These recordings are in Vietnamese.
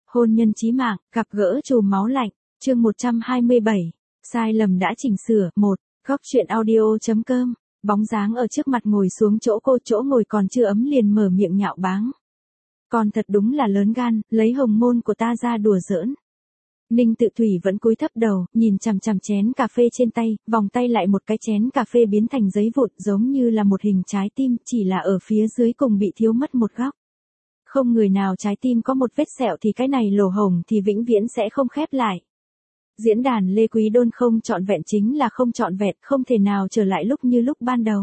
Hôn nhân chí mạng, gặp gỡ chùm máu lạnh, chương 127, sai lầm đã chỉnh sửa, 1, góc chuyện audio.com, bóng dáng ở trước mặt ngồi xuống chỗ ngồi còn chưa ấm liền mở miệng nhạo báng. Con thật đúng là lớn gan, lấy hồng môn của ta ra đùa giỡn. Ninh Tự Thủy vẫn cúi thấp đầu, nhìn chằm chằm chén cà phê trên tay, vòng tay lại một cái chén cà phê biến thành giấy vụn giống như là một hình trái tim, chỉ là ở phía dưới cùng bị thiếu mất một góc. Không người nào trái tim có một vết sẹo thì cái này lỗ hổng thì vĩnh viễn sẽ không khép lại. Diễn đàn Lê Quý Đôn không trọn vẹn chính là không trọn vẹn, không thể nào trở lại lúc như lúc ban đầu.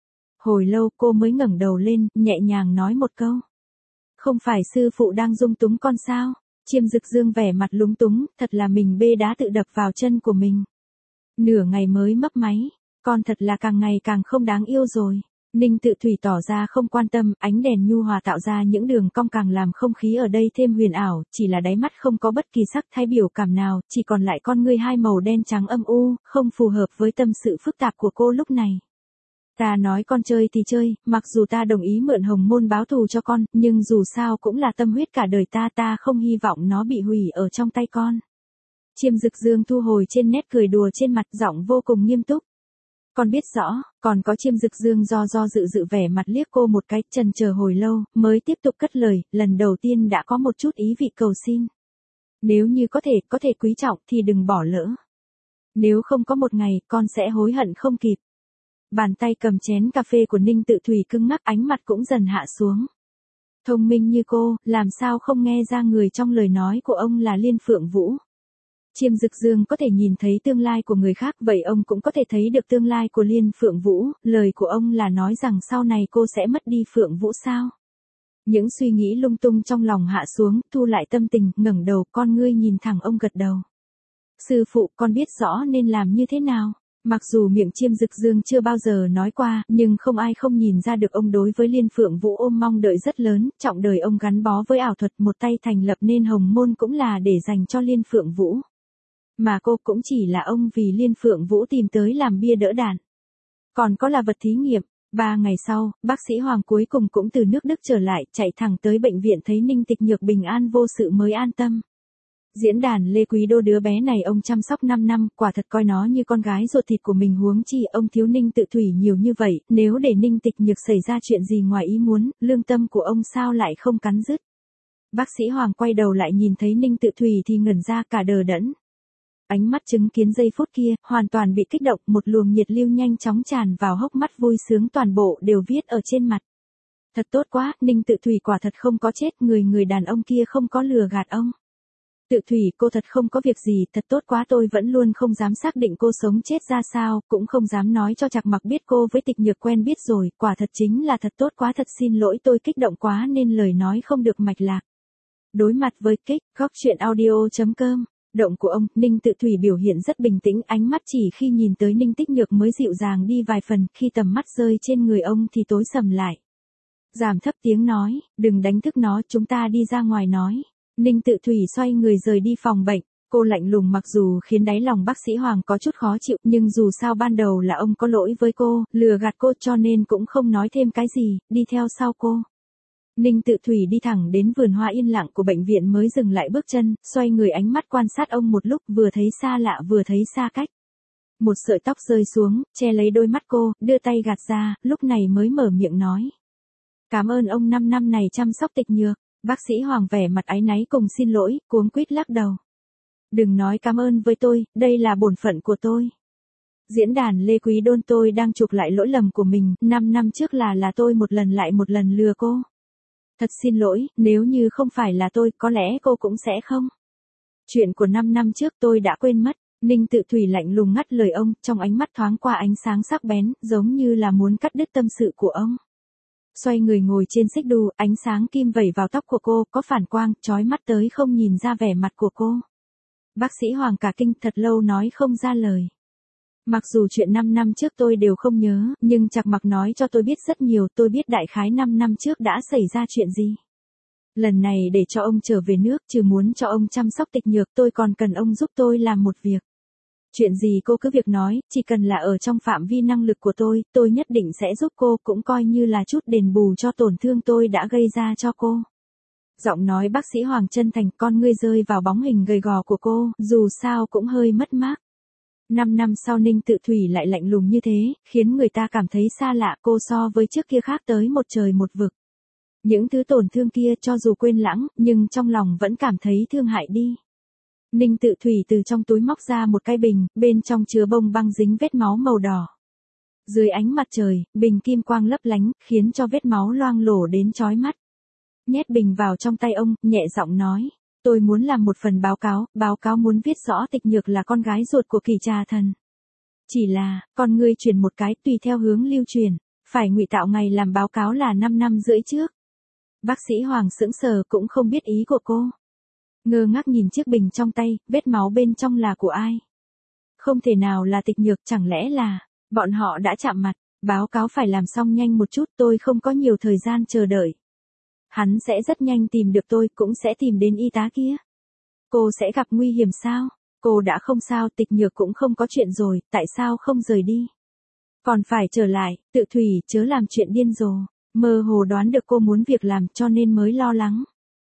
Hồi lâu cô mới ngẩng đầu lên, nhẹ nhàng nói một câu. Không phải sư phụ đang dung túng con sao? Chiêm Dực Dương vẻ mặt lúng túng, thật là mình bê đá tự đập vào chân của mình. Nửa ngày mới mấp máy, con thật là càng ngày càng không đáng yêu rồi. Ninh Tự Thủy tỏ ra không quan tâm, ánh đèn nhu hòa tạo ra những đường cong càng làm không khí ở đây thêm huyền ảo, chỉ là đáy mắt không có bất kỳ sắc thái biểu cảm nào, chỉ còn lại con ngươi hai màu đen trắng âm u, không phù hợp với tâm sự phức tạp của cô lúc này. Ta nói con chơi thì chơi, mặc dù ta đồng ý mượn hồng môn báo thù cho con, nhưng dù sao cũng là tâm huyết cả đời ta không hy vọng nó bị hủy ở trong tay con. Chiêm Dực Dương thu hồi trên nét cười đùa trên mặt, giọng vô cùng nghiêm túc. Con biết rõ, còn có Chiêm Dực Dương do dự vẻ mặt liếc cô một cái, chần chờ hồi lâu, mới tiếp tục cất lời, lần đầu tiên đã có một chút ý vị cầu xin. Nếu như có thể quý trọng thì đừng bỏ lỡ. Nếu không có một ngày, con sẽ hối hận không kịp. Bàn tay cầm chén cà phê của Ninh Tự Thủy cứng ngắc, ánh mặt cũng dần hạ xuống. Thông minh như cô, làm sao không nghe ra người trong lời nói của ông là Liên Phượng Vũ. Chiêm Dực Dương có thể nhìn thấy tương lai của người khác, vậy ông cũng có thể thấy được tương lai của Liên Phượng Vũ, lời của ông là nói rằng sau này cô sẽ mất đi Phượng Vũ sao? Những suy nghĩ lung tung trong lòng hạ xuống, thu lại tâm tình, ngẩng đầu, con ngươi nhìn thẳng ông gật đầu. Sư phụ, con biết rõ nên làm như thế nào. Mặc dù miệng Chiêm Dực Dương chưa bao giờ nói qua, nhưng không ai không nhìn ra được ông đối với Liên Phượng Vũ ôm mong đợi rất lớn, trọng đời ông gắn bó với ảo thuật, một tay thành lập nên hồng môn cũng là để dành cho Liên Phượng Vũ. Mà cô cũng chỉ là ông vì Liên Phượng Vũ tìm tới làm bia đỡ đạn. Còn có là vật thí nghiệm. 3 ngày sau, bác sĩ Hoàng cuối cùng cũng từ nước Đức trở lại, chạy thẳng tới bệnh viện thấy Ninh Tịch Nhược bình an vô sự mới an tâm. Diễn đàn Lê Quý Đô đứa bé này ông chăm sóc 5 năm, quả thật coi nó như con gái ruột thịt của mình, huống chi ông thiếu Ninh Tự Thủy nhiều như vậy, nếu để Ninh Tịch Nhược xảy ra chuyện gì ngoài ý muốn, lương tâm của ông sao lại không cắn rứt. Bác sĩ Hoàng quay đầu lại nhìn thấy Ninh Tự Thủy thì ngẩn ra cả đờ đẫn. Ánh mắt chứng kiến giây phút kia, hoàn toàn bị kích động, một luồng nhiệt lưu nhanh chóng tràn vào hốc mắt, vui sướng toàn bộ đều viết ở trên mặt. Thật tốt quá, Ninh Tự Thủy quả thật không có chết, người đàn ông kia không có lừa gạt ông. Tự Thủy, cô thật không có việc gì, thật tốt quá, tôi vẫn luôn không dám xác định cô sống chết ra sao, cũng không dám nói cho Trạc Mặc biết cô với Tịch Nhược quen biết rồi, quả thật chính là thật tốt quá, thật xin lỗi, tôi kích động quá nên lời nói không được mạch lạc. Đối mặt với kích, góc chuyện audio.com. Động của ông, Ninh Tự Thủy biểu hiện rất bình tĩnh, ánh mắt chỉ khi nhìn tới Ninh Tích Nhược mới dịu dàng đi vài phần, khi tầm mắt rơi trên người ông thì tối sầm lại. Giảm thấp tiếng nói, đừng đánh thức nó, chúng ta đi ra ngoài nói. Ninh Tự Thủy xoay người rời đi phòng bệnh, cô lạnh lùng mặc dù khiến đáy lòng bác sĩ Hoàng có chút khó chịu, nhưng dù sao ban đầu là ông có lỗi với cô, lừa gạt cô cho nên cũng không nói thêm cái gì, đi theo sau cô. Ninh Tự Thủy đi thẳng đến vườn hoa yên lặng của bệnh viện mới dừng lại bước chân, xoay người ánh mắt quan sát ông một lúc, vừa thấy xa lạ vừa thấy xa cách. Một sợi tóc rơi xuống, che lấy đôi mắt cô, đưa tay gạt ra, lúc này mới mở miệng nói. Cảm ơn ông 5 năm này chăm sóc Tịch Nhược. Bác sĩ Hoàng vẻ mặt áy náy cùng xin lỗi, cuống quýt lắc đầu. Đừng nói cảm ơn với tôi, đây là bổn phận của tôi. Diễn đàn Lê Quý Đôn, tôi đang chuộc lại lỗi lầm của mình, 5 năm trước là tôi một lần lại một lần lừa cô. Thật xin lỗi, nếu như không phải là tôi, có lẽ cô cũng sẽ không. Chuyện của 5 năm trước tôi đã quên mất. Ninh Tự Thủy lạnh lùng ngắt lời ông, trong ánh mắt thoáng qua ánh sáng sắc bén, giống như là muốn cắt đứt tâm sự của ông. Xoay người ngồi trên xích đu, ánh sáng kim vẩy vào tóc của cô, có phản quang, chói mắt tới không nhìn ra vẻ mặt của cô. Bác sĩ Hoàng cả kinh, thật lâu nói không ra lời. Mặc dù chuyện 5 năm trước tôi đều không nhớ, nhưng Trạc Mặc nói cho tôi biết rất nhiều, tôi biết đại khái 5 năm trước đã xảy ra chuyện gì. Lần này để cho ông trở về nước, trừ muốn cho ông chăm sóc Tịch Nhược, tôi còn cần ông giúp tôi làm một việc. Chuyện gì cô cứ việc nói, chỉ cần là ở trong phạm vi năng lực của tôi nhất định sẽ giúp cô, cũng coi như là chút đền bù cho tổn thương tôi đã gây ra cho cô. Giọng nói bác sĩ Hoàng chân thành, con ngươi rơi vào bóng hình gầy gò của cô, dù sao cũng hơi mất mát. 5 năm sau Ninh Tự Thủy lại lạnh lùng như thế, khiến người ta cảm thấy xa lạ, cô so với trước kia khác tới một trời một vực. Những thứ tổn thương kia cho dù quên lãng, nhưng trong lòng vẫn cảm thấy thương hại đi. Ninh Tự Thủy từ trong túi móc ra một cái bình, bên trong chứa bông băng dính vết máu màu đỏ. Dưới ánh mặt trời, bình kim quang lấp lánh, khiến cho vết máu loang lổ đến chói mắt. Nhét bình vào trong tay ông, nhẹ giọng nói. Tôi muốn làm một phần báo cáo muốn viết rõ Tịch Nhược là con gái ruột của Kỳ Trà Thần. Chỉ là, con ngươi chuyển một cái tùy theo hướng lưu truyền, phải ngụy tạo ngày làm báo cáo là 5 năm rưỡi trước. Bác sĩ Hoàng sững sờ cũng không biết ý của cô. Ngơ ngác nhìn chiếc bình trong tay, vết máu bên trong là của ai? Không thể nào là Tịch Nhược, chẳng lẽ là, bọn họ đã chạm mặt, báo cáo phải làm xong nhanh một chút, tôi không có nhiều thời gian chờ đợi. Hắn sẽ rất nhanh tìm được tôi, cũng sẽ tìm đến y tá kia. Cô sẽ gặp nguy hiểm sao? Cô đã không sao, Tịch Nhược cũng không có chuyện rồi, tại sao không rời đi? Còn phải trở lại, Tự Thủy, chớ làm chuyện điên rồ. Mơ hồ đoán được cô muốn việc làm cho nên mới lo lắng.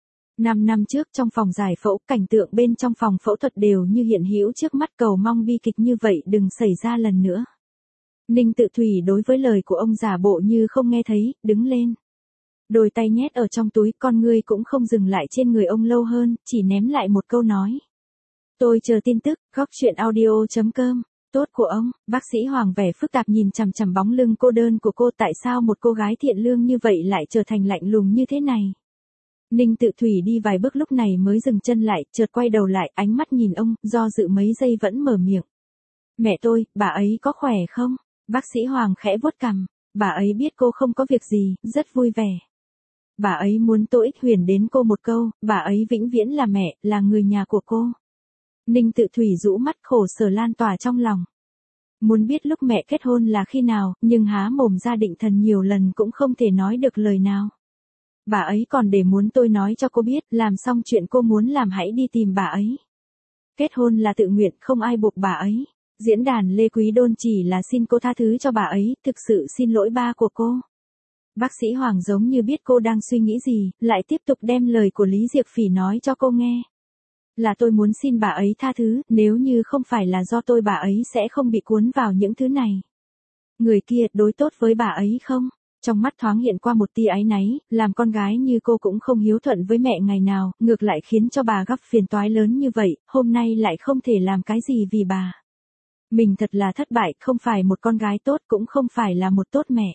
5 năm trước trong phòng giải phẫu, cảnh tượng bên trong phòng phẫu thuật đều như hiện hữu trước mắt, cầu mong bi kịch như vậy đừng xảy ra lần nữa. Ninh Tự Thủy đối với lời của ông giả bộ như không nghe thấy, đứng lên. Đôi tay nhét ở trong túi, con ngươi cũng không dừng lại trên người ông lâu hơn, chỉ ném lại một câu nói. Tôi chờ tin tức, goctruyện.audio.com. Tốt của ông, bác sĩ Hoàng vẻ phức tạp nhìn chằm chằm bóng lưng cô đơn của cô, tại sao một cô gái thiện lương như vậy lại trở thành lạnh lùng như thế này. Ninh Tự Thủy đi vài bước lúc này mới dừng chân lại, chợt quay đầu lại, ánh mắt nhìn ông, do dự mấy giây vẫn mở miệng. Mẹ tôi, bà ấy có khỏe không? Bác sĩ Hoàng khẽ vuốt cằm, bà ấy biết cô không có việc gì, rất vui vẻ. Bà ấy muốn tôi ích huyền đến cô một câu, bà ấy vĩnh viễn là mẹ, là người nhà của cô. Ninh Tự Thủy rũ mắt, khổ sở lan tỏa trong lòng. Muốn biết lúc mẹ kết hôn là khi nào, nhưng há mồm ra định thần nhiều lần cũng không thể nói được lời nào. Bà ấy còn để muốn tôi nói cho cô biết, làm xong chuyện cô muốn làm hãy đi tìm bà ấy. Kết hôn là tự nguyện, không ai buộc bà ấy. Diễn đàn Lê Quý Đôn chỉ là xin cô tha thứ cho bà ấy, thực sự xin lỗi ba của cô. Bác sĩ Hoàng giống như biết cô đang suy nghĩ gì, lại tiếp tục đem lời của Lý Diệp Phỉ nói cho cô nghe. Là tôi muốn xin bà ấy tha thứ, nếu như không phải là do tôi bà ấy sẽ không bị cuốn vào những thứ này. Người kia đối tốt với bà ấy không? Trong mắt thoáng hiện qua một tia áy náy, làm con gái như cô cũng không hiếu thuận với mẹ ngày nào, ngược lại khiến cho bà gặp phiền toái lớn như vậy, hôm nay lại không thể làm cái gì vì bà. Mình thật là thất bại, không phải một con gái tốt cũng không phải là một tốt mẹ.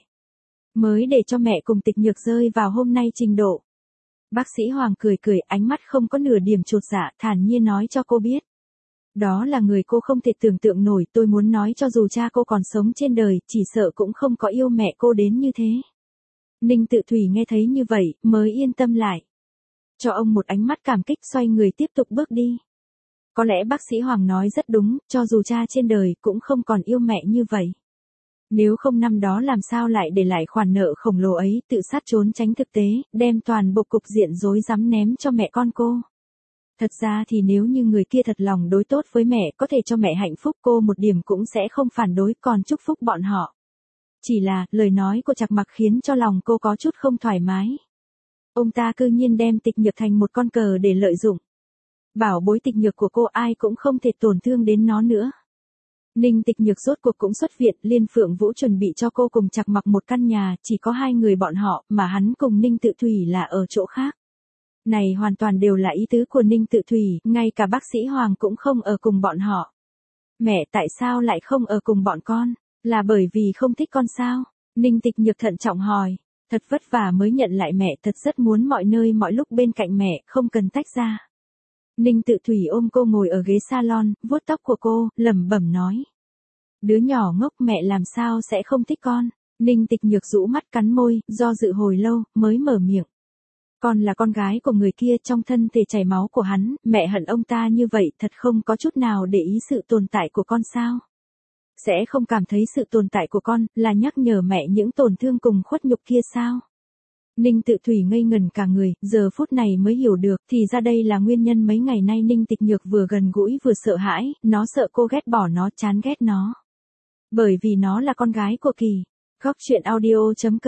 Mới để cho mẹ cùng Tịch Nhược rơi vào hôm nay trình độ. Bác sĩ Hoàng cười cười, ánh mắt không có nửa điểm chột dạ, thản nhiên nói cho cô biết. Đó là người cô không thể tưởng tượng nổi, tôi muốn nói cho dù cha cô còn sống trên đời, chỉ sợ cũng không có yêu mẹ cô đến như thế. Ninh Tự Thủy nghe thấy như vậy, mới yên tâm lại. Cho ông một ánh mắt cảm kích, xoay người tiếp tục bước đi. Có lẽ bác sĩ Hoàng nói rất đúng, cho dù cha trên đời cũng không còn yêu mẹ như vậy. Nếu không năm đó làm sao lại để lại khoản nợ khổng lồ ấy, tự sát trốn tránh thực tế, đem toàn bộ cục diện rối rắm ném cho mẹ con cô. Thật ra thì nếu như người kia thật lòng đối tốt với mẹ, có thể cho mẹ hạnh phúc, cô một điểm cũng sẽ không phản đối, còn chúc phúc bọn họ. Chỉ là, lời nói của Trạc Mặc khiến cho lòng cô có chút không thoải mái. Ông ta cư nhiên đem Tịch Nhược thành một con cờ để lợi dụng. Bảo bối Tịch Nhược của cô ai cũng không thể tổn thương đến nó nữa. Ninh Tịch Nhược rốt cuộc cũng xuất viện, Liên Phượng Vũ chuẩn bị cho cô cùng Trạc Mặc một căn nhà, chỉ có 2 người bọn họ, mà hắn cùng Ninh Tự Thủy là ở chỗ khác. Này hoàn toàn đều là ý tứ của Ninh Tự Thủy, ngay cả bác sĩ Hoàng cũng không ở cùng bọn họ. Mẹ tại sao lại không ở cùng bọn con? Là bởi vì không thích con sao? Ninh Tịch Nhược thận trọng hỏi. Thật vất vả mới nhận lại mẹ, thật rất muốn mọi nơi mọi lúc bên cạnh mẹ, không cần tách ra. Ninh Tự Thủy ôm cô ngồi ở ghế salon, vuốt tóc của cô, lẩm bẩm nói. Đứa nhỏ ngốc, mẹ làm sao sẽ không thích con? Ninh Tịch Nhược rũ mắt cắn môi, do dự hồi lâu, mới mở miệng. Con là con gái của người kia, trong thân thể chảy máu của hắn, mẹ hận ông ta như vậy, thật không có chút nào để ý sự tồn tại của con sao? Sẽ không cảm thấy sự tồn tại của con, là nhắc nhở mẹ những tổn thương cùng khuất nhục kia sao? Ninh Tự Thủy ngây ngẩn cả người, giờ phút này mới hiểu được, thì ra đây là nguyên nhân mấy ngày nay Ninh Tịch Nhược vừa gần gũi vừa sợ hãi, nó sợ cô ghét bỏ nó, chán ghét nó. Bởi vì nó là con gái của Kỳ. Goctruyện.audio.com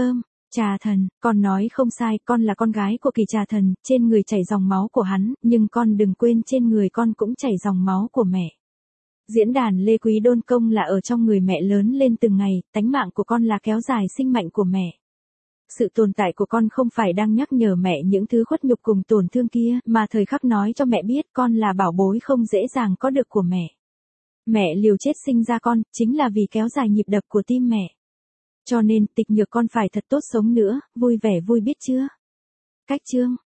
Trà Thần, con nói không sai, con là con gái của Kỳ Trà Thần, trên người chảy dòng máu của hắn, nhưng con đừng quên trên người con cũng chảy dòng máu của mẹ. Diễn đàn Lê Quý Đôn công là ở trong người mẹ lớn lên từng ngày, tánh mạng của con là kéo dài sinh mệnh của mẹ. Sự tồn tại của con không phải đang nhắc nhở mẹ những thứ khuất nhục cùng tổn thương kia, mà thời khắc nói cho mẹ biết con là bảo bối không dễ dàng có được của mẹ. Mẹ liều chết sinh ra con, chính là vì kéo dài nhịp đập của tim mẹ. Cho nên, Tịch Nhược con phải thật tốt sống nữa, vui vẻ vui biết chưa? Cách chương